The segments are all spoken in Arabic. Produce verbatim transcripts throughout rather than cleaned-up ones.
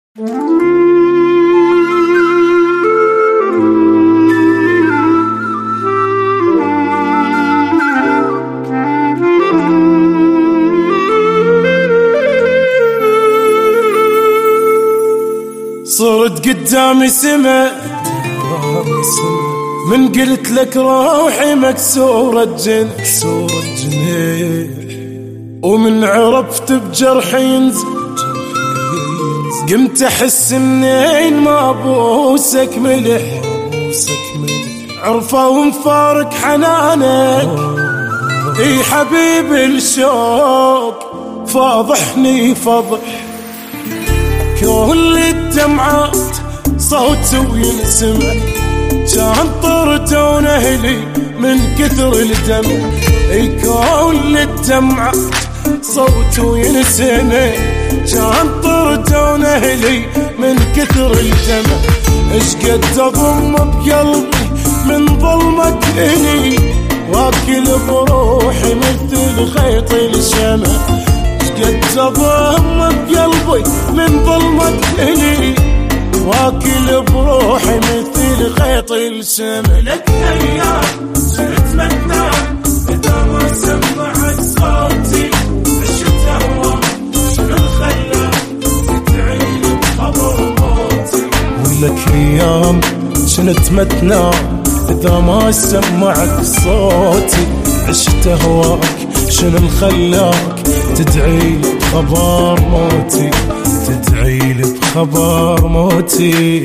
صرت قدامي سما من قلت لك روحي مكسورة جنح، ومن عرفت بجرحي ينزل قمت احس منين ما بوسك ملح، عرفه ومفارق حنانك اي حبيب الشوق فاضحني فضح، كل الدمعات صوت وينسمع كان طرتون اهلي من كثر الدمع، اي كل الدمعات صوت وينسمع كان طرتون اهلي من كثر الدمع، اش قد اضم بقلبي من ظلمك الي واكل بروحي مثل خيط الشمع، قد اضم بقلبي من ظلمك الي واكل بروحي مثل خيط الشمع، لك ايام صرت مكنام اذا ما سمعت صوتي عشت هواك شنو الخلاك تدعيلي بخبر موتي، ولك ايام شنت متنام اذا ما سمعت صوتي عشت هواك شنو الخلاك تدعيلي بخبر موتي، تدعيلي بخبر موتي.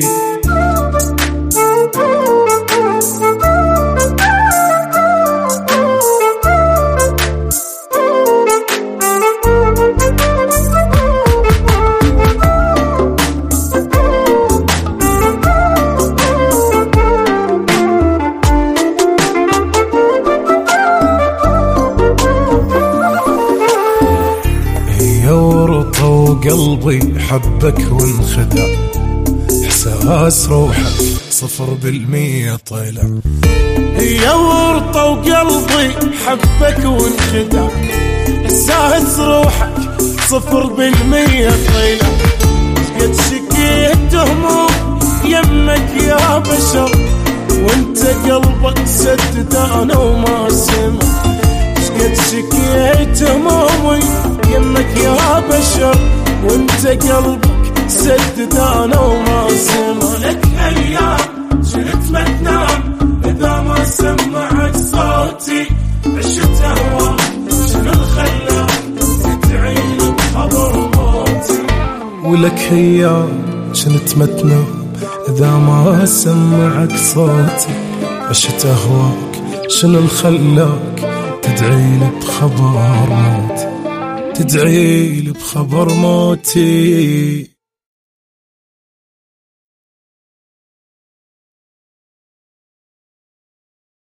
قلبي حبك وانخدع احساس روحك صفر بالمية طلع، يا ورطة وقلبي حبك وانخدع احساس روحك صفر بالمية طلع، قد شكيت هموم يمك يا بشر وانت قلبك سدد انا وما سمع، قد شكيت همومي يمك يا بشر وانت قلبك سدد انا وما سمع، لك ايام شلت ما تنام اذا ما سمعت صوتي عشت هواك شنو الخلاك تدعيلي بخبر موتي، ولك ايام شلت ما تنام اذا ما سمعك صوتي عشت هواك شنو الخلاك تدعيلي بخبر موتي، تدعيلي بخبر موتي.